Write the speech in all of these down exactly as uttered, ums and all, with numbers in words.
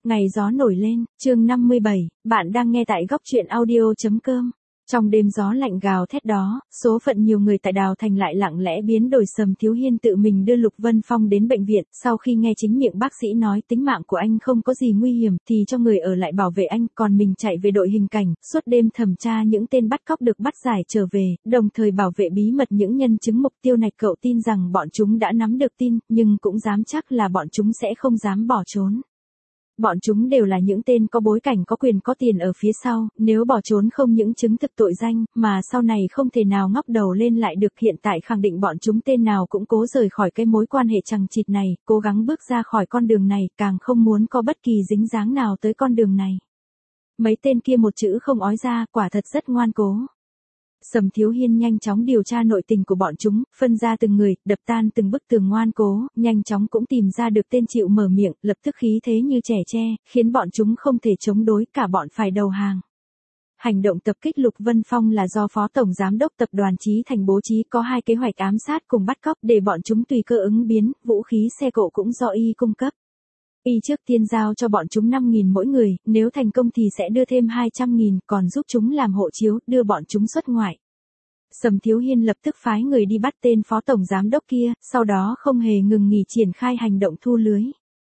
Ngày gió nổi lên, chương năm mươi bảy, bạn đang nghe tại góc truyện audio.com. Trong đêm gió lạnh gào thét đó, số phận nhiều người tại Đào Thành lại lặng lẽ biến đổi. Sầm Thiếu Hiên tự mình đưa Lục Vân Phong đến bệnh viện, sau khi nghe chính miệng bác sĩ nói tính mạng của anh không có gì nguy hiểm thì cho người ở lại bảo vệ anh, còn mình chạy về đội hình cảnh, suốt đêm thẩm tra những tên bắt cóc được bắt giải trở về, đồng thời bảo vệ bí mật những nhân chứng mục tiêu này. Cậu tin rằng bọn chúng đã nắm được tin, nhưng cũng dám chắc là bọn chúng sẽ không dám bỏ trốn. Bọn chúng đều là những tên có bối cảnh, có quyền, có tiền ở phía sau, nếu bỏ trốn không những chứng thực tội danh, mà sau này không thể nào ngóc đầu lên lại được. Hiện tại khẳng định bọn chúng tên nào cũng cố rời khỏi cái mối quan hệ chằng chịt này, cố gắng bước ra khỏi con đường này, càng không muốn có bất kỳ dính dáng nào tới con đường này. Mấy tên kia một chữ không ói ra, quả thật rất ngoan cố. Sầm Thiếu Hiên nhanh chóng điều tra nội tình của bọn chúng, phân ra từng người, đập tan từng bức tường ngoan cố, nhanh chóng cũng tìm ra được tên chịu mở miệng, lập tức khí thế như trẻ tre, khiến bọn chúng không thể chống đối, cả bọn phải đầu hàng. Hành động tập kích Lục Vân Phong là do Phó Tổng Giám đốc Tập đoàn Chí Thành bố trí, có hai kế hoạch ám sát cùng bắt cóc để bọn chúng tùy cơ ứng biến, vũ khí xe cộ cũng do y cung cấp. Y trước tiên giao cho bọn chúng năm nghìn mỗi người, nếu thành công thì sẽ đưa thêm hai trăm nghìn, còn giúp chúng làm hộ chiếu, đưa bọn chúng xuất ngoại. Sầm Thiếu Hiên lập tức phái người đi bắt tên Phó Tổng Giám đốc kia, sau đó không hề ngừng nghỉ triển khai hành động thu lưới.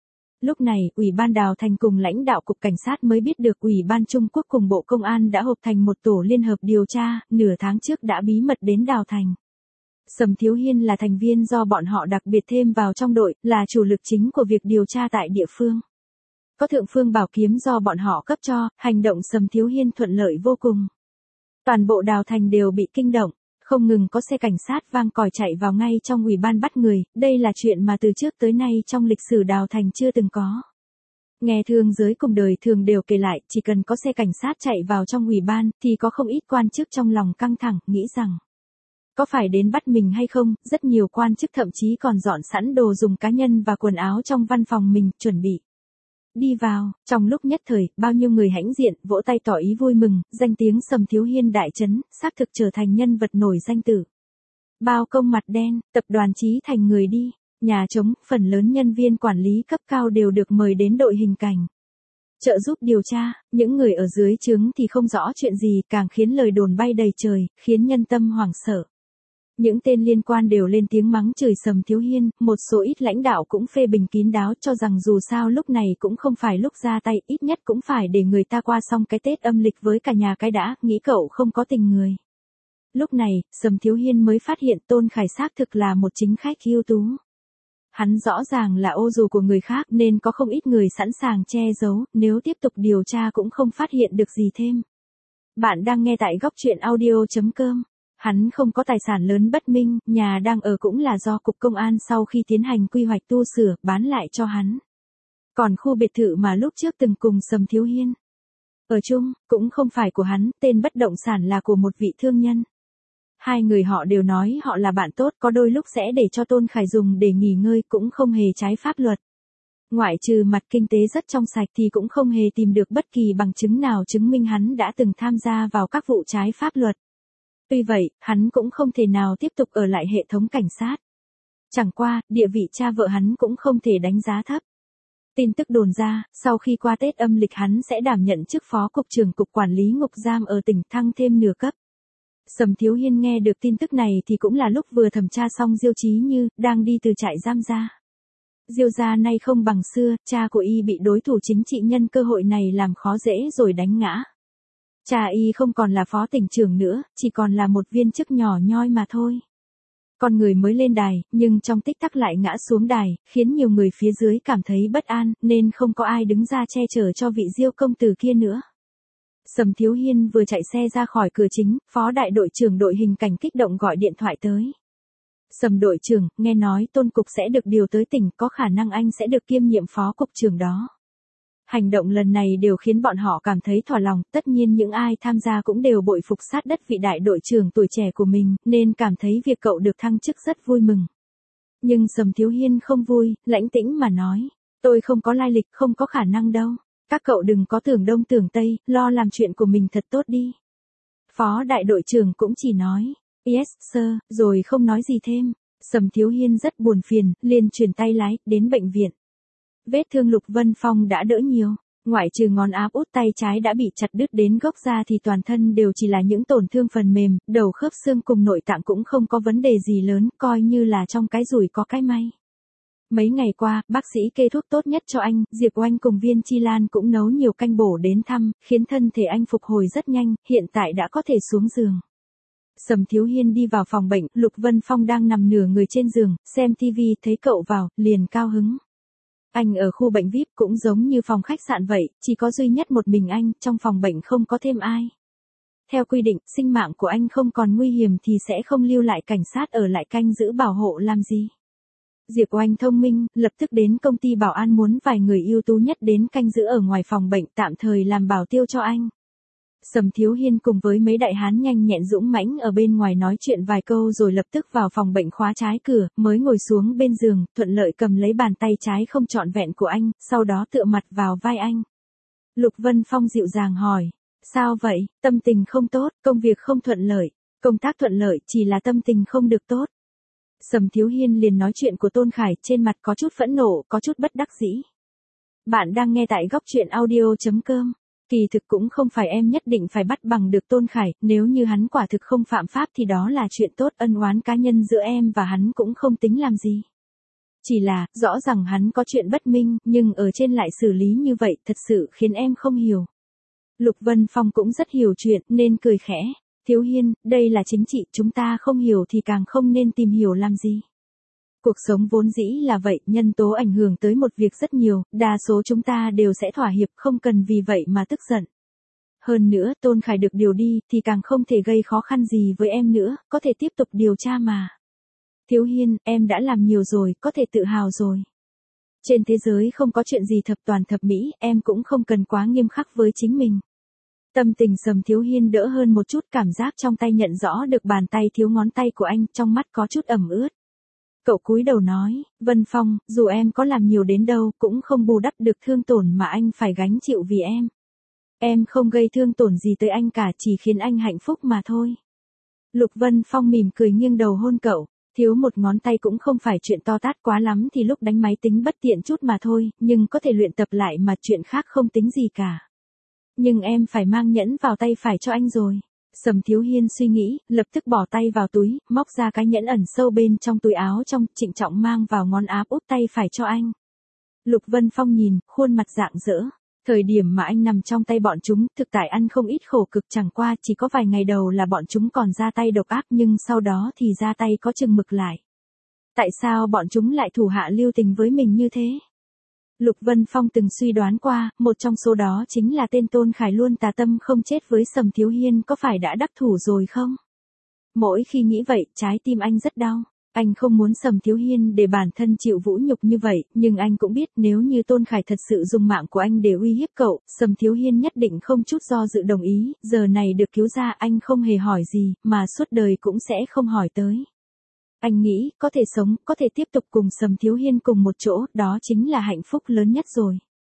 Lúc này, Ủy ban Đào Thành cùng lãnh đạo Cục Cảnh sát mới biết được Ủy ban Trung Quốc cùng Bộ Công an đã hợp thành một tổ liên hợp điều tra, nửa tháng trước đã bí mật đến Đào Thành. Sầm Thiếu Hiên là thành viên do bọn họ đặc biệt thêm vào trong đội, là chủ lực chính của việc điều tra tại địa phương. Có thượng phương bảo kiếm do bọn họ cấp cho, hành động Sầm Thiếu Hiên thuận lợi vô cùng. Toàn bộ Đào Thành đều bị kinh động, không ngừng có xe cảnh sát vang còi chạy vào ngay trong ủy ban bắt người, đây là chuyện mà từ trước tới nay trong lịch sử Đào Thành chưa từng có. Nghe thương giới cùng đời thường đều kể lại, chỉ cần có xe cảnh sát chạy vào trong ủy ban, thì có không ít quan chức trong lòng căng thẳng, nghĩ rằng có phải đến bắt mình hay không. Rất nhiều quan chức thậm chí còn dọn sẵn đồ dùng cá nhân và quần áo trong văn phòng mình, chuẩn bị đi vào. Trong lúc nhất thời, bao nhiêu người hãnh diện, vỗ tay tỏ ý vui mừng, danh tiếng Sầm Thiếu Hiên đại chấn, xác thực trở thành nhân vật nổi danh tử. Bao công mặt đen, Tập đoàn Chí Thành người đi, nhà trống, phần lớn nhân viên quản lý cấp cao đều được mời đến đội hình cảnh trợ giúp điều tra, những người ở dưới trướng thì không rõ chuyện gì, càng khiến lời đồn bay đầy trời, khiến nhân tâm hoảng sợ. Những tên liên quan đều lên tiếng mắng chửi Sầm Thiếu Hiên, một số ít lãnh đạo cũng phê bình kín đáo, cho rằng dù sao lúc này cũng không phải lúc ra tay, ít nhất cũng phải để người ta qua xong cái Tết âm lịch với cả nhà cái đã, nghĩ cậu không có tình người. Lúc này, Sầm Thiếu Hiên mới phát hiện Tôn Khải xác thực là một chính khách ưu tú. Hắn rõ ràng là ô dù của người khác nên có không ít người sẵn sàng che giấu, nếu tiếp tục điều tra cũng không phát hiện được gì thêm. Bạn đang nghe tại góc truyện audio.com. Hắn không có tài sản lớn bất minh, nhà đang ở cũng là do Cục Công an sau khi tiến hành quy hoạch tu sửa, bán lại cho hắn. Còn khu biệt thự mà lúc trước từng cùng Sầm Thiếu Hiên ở chung, cũng không phải của hắn, tên bất động sản là của một vị thương nhân. Hai người họ đều nói họ là bạn tốt, có đôi lúc sẽ để cho Tôn Khải dùng để nghỉ ngơi, cũng không hề trái pháp luật. Ngoại trừ mặt kinh tế rất trong sạch thì cũng không hề tìm được bất kỳ bằng chứng nào chứng minh hắn đã từng tham gia vào các vụ trái pháp luật. Tuy vậy, hắn cũng không thể nào tiếp tục ở lại hệ thống cảnh sát. Chẳng qua, địa vị cha vợ hắn cũng không thể đánh giá thấp. Tin tức đồn ra, sau khi qua Tết âm lịch hắn sẽ đảm nhận chức Phó Cục trưởng Cục Quản lý Ngục Giam ở tỉnh, thăng thêm nửa cấp. Sầm Thiếu Hiên nghe được tin tức này thì cũng là lúc vừa thẩm tra xong Diêu Chí Như, đang đi từ trại giam ra. Diêu gia nay không bằng xưa, cha của y bị đối thủ chính trị nhân cơ hội này làm khó dễ rồi đánh ngã. Cha y không còn là phó tỉnh trưởng nữa, chỉ còn là một viên chức nhỏ nhoi mà thôi. Con người mới lên đài, nhưng trong tích tắc lại ngã xuống đài, khiến nhiều người phía dưới cảm thấy bất an, nên không có ai đứng ra che chở cho vị Diêu công tử kia nữa. Sầm Thiếu Hiên vừa chạy xe ra khỏi cửa chính, phó đại đội trưởng đội hình cảnh kích động gọi điện thoại tới. Sầm đội trưởng, nghe nói Tôn cục sẽ được điều tới tỉnh, có khả năng anh sẽ được kiêm nhiệm phó cục trưởng đó. Hành động lần này đều khiến bọn họ cảm thấy thỏa lòng, tất nhiên những ai tham gia cũng đều bội phục sát đất vị đại đội trưởng tuổi trẻ của mình, nên cảm thấy việc cậu được thăng chức rất vui mừng. Nhưng Sầm Thiếu Hiên không vui, lãnh tĩnh mà nói, tôi không có lai lịch, không có khả năng đâu. Các cậu đừng có tưởng đông tưởng tây, lo làm chuyện của mình thật tốt đi. Phó đại đội trưởng cũng chỉ nói, yes sir, rồi không nói gì thêm. Sầm Thiếu Hiên rất buồn phiền, liền chuyển tay lái, đến bệnh viện. Vết thương Lục Vân Phong đã đỡ nhiều. Ngoại trừ ngón áp út tay trái đã bị chặt đứt đến gốc ra thì toàn thân đều chỉ là những tổn thương phần mềm, đầu khớp xương cùng nội tạng cũng không có vấn đề gì lớn, coi như là trong cái rủi có cái may. Mấy ngày qua, bác sĩ kê thuốc tốt nhất cho anh, Diệp Oanh cùng Viên Chi Lan cũng nấu nhiều canh bổ đến thăm, khiến thân thể anh phục hồi rất nhanh, hiện tại đã có thể xuống giường. Sầm Thiếu Hiên đi vào phòng bệnh, Lục Vân Phong đang nằm nửa người trên giường, xem tivi, thấy cậu vào, liền cao hứng. Anh ở khu bệnh vi ai pi cũng giống như phòng khách sạn vậy, chỉ có duy nhất một mình anh, trong phòng bệnh không có thêm ai. Theo quy định, sinh mạng của anh không còn nguy hiểm thì sẽ không lưu lại cảnh sát ở lại canh giữ bảo hộ làm gì. Diệp Oanh thông minh, lập tức đến công ty bảo an muốn vài người ưu tú nhất đến canh giữ ở ngoài phòng bệnh tạm thời làm bảo tiêu cho anh. Sầm Thiếu Hiên cùng với mấy đại hán nhanh nhẹn dũng mãnh ở bên ngoài nói chuyện vài câu rồi lập tức vào phòng bệnh khóa trái cửa, mới ngồi xuống bên giường, thuận lợi cầm lấy bàn tay trái không trọn vẹn của anh, sau đó tựa mặt vào vai anh. Lục Vân Phong dịu dàng hỏi, sao vậy, tâm tình không tốt, công việc không thuận lợi, công tác thuận lợi chỉ là tâm tình không được tốt. Sầm Thiếu Hiên liền nói chuyện của Tôn Khải, trên mặt có chút phẫn nộ, có chút bất đắc dĩ. Bạn đang nghe tại góc truyện audio chấm com. Kỳ thực cũng không phải em nhất định phải bắt bằng được Tôn Khải, nếu như hắn quả thực không phạm pháp thì đó là chuyện tốt, ân oán cá nhân giữa em và hắn cũng không tính làm gì. Chỉ là, rõ ràng hắn có chuyện bất minh, nhưng ở trên lại xử lý như vậy, thật sự khiến em không hiểu. Lục Vân Phong cũng rất hiểu chuyện, nên cười khẽ. Thiếu Hiên, đây là chính trị, chúng ta không hiểu thì càng không nên tìm hiểu làm gì. Cuộc sống vốn dĩ là vậy, nhân tố ảnh hưởng tới một việc rất nhiều, đa số chúng ta đều sẽ thỏa hiệp, không cần vì vậy mà tức giận. Hơn nữa, Tôn Khải được điều đi, thì càng không thể gây khó khăn gì với em nữa, có thể tiếp tục điều tra mà. Thiếu Hiên, em đã làm nhiều rồi, có thể tự hào rồi. Trên thế giới không có chuyện gì thập toàn thập mỹ, em cũng không cần quá nghiêm khắc với chính mình. Tâm tình Sầm Thiếu Hiên đỡ hơn một chút, cảm giác trong tay nhận rõ được bàn tay thiếu ngón tay của anh, trong mắt có chút ẩm ướt. Cậu cúi đầu nói, Vân Phong, dù em có làm nhiều đến đâu, cũng không bù đắp được thương tổn mà anh phải gánh chịu vì em. Em không gây thương tổn gì tới anh cả, chỉ khiến anh hạnh phúc mà thôi. Lục Vân Phong mỉm cười nghiêng đầu hôn cậu, thiếu một ngón tay cũng không phải chuyện to tát quá lắm thì lúc đánh máy tính bất tiện chút mà thôi, nhưng có thể luyện tập lại mà, chuyện khác không tính gì cả. Nhưng em phải mang nhẫn vào tay phải cho anh rồi. Sầm Thiếu Hiên suy nghĩ, lập tức bỏ tay vào túi, móc ra cái nhẫn ẩn sâu bên trong túi áo trong, trịnh trọng mang vào ngón áp út tay phải cho anh. Lục Vân Phong nhìn, khuôn mặt rạng rỡ. Thời điểm mà anh nằm trong tay bọn chúng, thực tại ăn không ít khổ cực, chẳng qua chỉ có vài ngày đầu là bọn chúng còn ra tay độc ác, nhưng sau đó thì ra tay có chừng mực lại. Tại sao bọn chúng lại thủ hạ lưu tình với mình như thế? Lục Vân Phong từng suy đoán qua, một trong số đó chính là tên Tôn Khải luôn tà tâm không chết với Sầm Thiếu Hiên, có phải đã đắc thủ rồi không? Mỗi khi nghĩ vậy, trái tim anh rất đau. Anh không muốn Sầm Thiếu Hiên để bản thân chịu vũ nhục như vậy, nhưng anh cũng biết nếu như Tôn Khải thật sự dùng mạng của anh để uy hiếp cậu, Sầm Thiếu Hiên nhất định không chút do dự đồng ý, giờ này được cứu ra anh không hề hỏi gì, mà suốt đời cũng sẽ không hỏi tới. Anh nghĩ, có thể sống, có thể tiếp tục cùng Sầm Thiếu Hiên cùng một chỗ, đó chính là hạnh phúc lớn nhất rồi.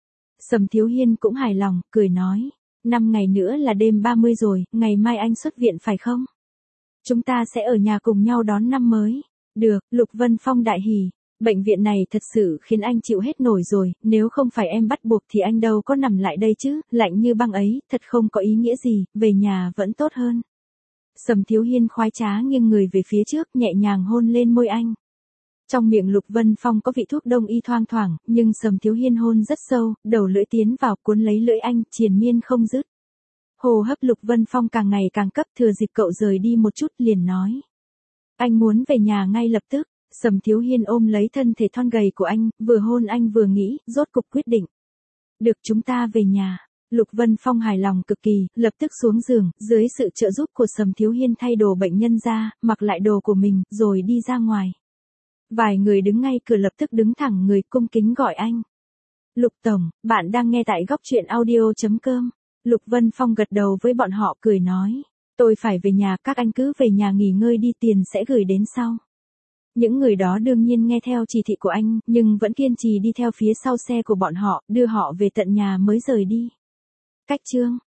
Sầm Thiếu Hiên cũng hài lòng, cười nói, năm ngày nữa là đêm ba mươi rồi, ngày mai anh xuất viện phải không? Chúng ta sẽ ở nhà cùng nhau đón năm mới. Được, Lục Vân Phong đại hỉ. Bệnh viện này thật sự khiến anh chịu hết nổi rồi, nếu không phải em bắt buộc thì anh đâu có nằm lại đây chứ, lạnh như băng ấy, thật không có ý nghĩa gì, về nhà vẫn tốt hơn. Sầm Thiếu Hiên khoái trá nghiêng người về phía trước, nhẹ nhàng hôn lên môi anh. Trong miệng Lục Vân Phong có vị thuốc đông y thoang thoảng, nhưng Sầm Thiếu Hiên hôn rất sâu, đầu lưỡi tiến vào cuốn lấy lưỡi anh, triền miên không dứt. Hô hấp Lục Vân Phong càng ngày càng cấp, thừa dịp cậu rời đi một chút liền nói. Anh muốn về nhà ngay lập tức. Sầm Thiếu Hiên ôm lấy thân thể thon gầy của anh, vừa hôn anh vừa nghĩ, rốt cục quyết định. Được, chúng ta về nhà. Lục Vân Phong hài lòng cực kỳ, lập tức xuống giường, dưới sự trợ giúp của Sầm Thiếu Hiên thay đồ bệnh nhân ra, mặc lại đồ của mình, rồi đi ra ngoài. Vài người đứng ngay cửa lập tức đứng thẳng người, cung kính gọi anh. Lục Tổng, bạn đang nghe tại góc truyện audio chấm com. Lục Vân Phong gật đầu với bọn họ, cười nói. Tôi phải về nhà, các anh cứ về nhà nghỉ ngơi đi, tiền sẽ gửi đến sau. Những người đó đương nhiên nghe theo chỉ thị của anh, nhưng vẫn kiên trì đi theo phía sau xe của bọn họ, đưa họ về tận nhà mới rời đi. Cách chương